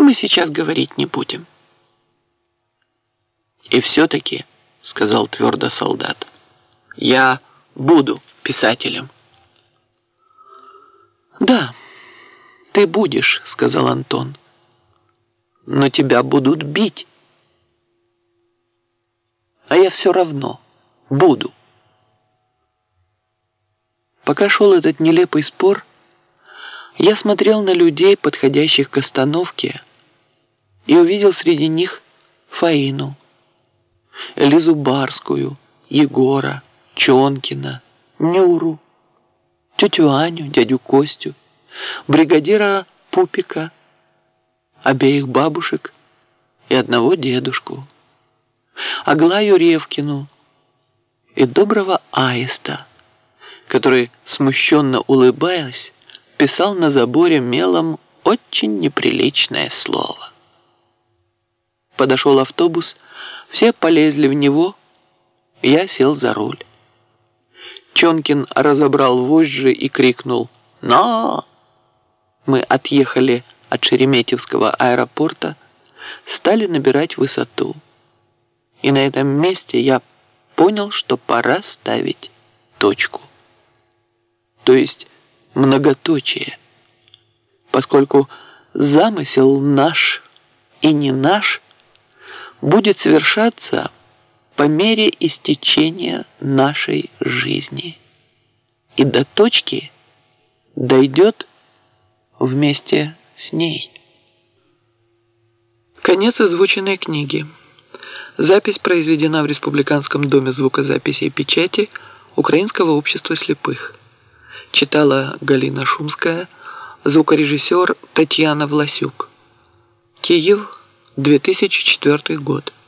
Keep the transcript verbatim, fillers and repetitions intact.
мы сейчас говорить не будем. И все-таки, сказал твердо солдат, я буду писателем. Да, ты будешь, сказал Антон, но тебя будут бить. А я все равно буду. Пока шел этот нелепый спор, я смотрел на людей, подходящих к остановке, и увидел среди них Фаину, Лизу Барскую, Егора, Чонкина, Нюру, тетю Аню, дядю Костю, бригадира Пупика, обеих бабушек и одного дедушку, Аглаю Ревкину и доброго Аиста, который, смущенно улыбаясь, писал на заборе мелом очень неприличное слово. Подошел автобус, все полезли в него, я сел за руль. Чонкин разобрал вожжи и крикнул «На!». Мы отъехали от Шереметьевского аэропорта, стали набирать высоту. И на этом месте я понял, что пора ставить точку. То есть многоточие, поскольку замысел наш и не наш будет совершаться по мере истечения нашей жизни. И до точки дойдет вместе с ней. Конец озвученной книги. Запись произведена в Республиканском доме звукозаписи и печати Украинского общества слепых. Читала Галина Шумская, звукорежиссер Татьяна Власюк. Киев, две тысячи четвёртый год.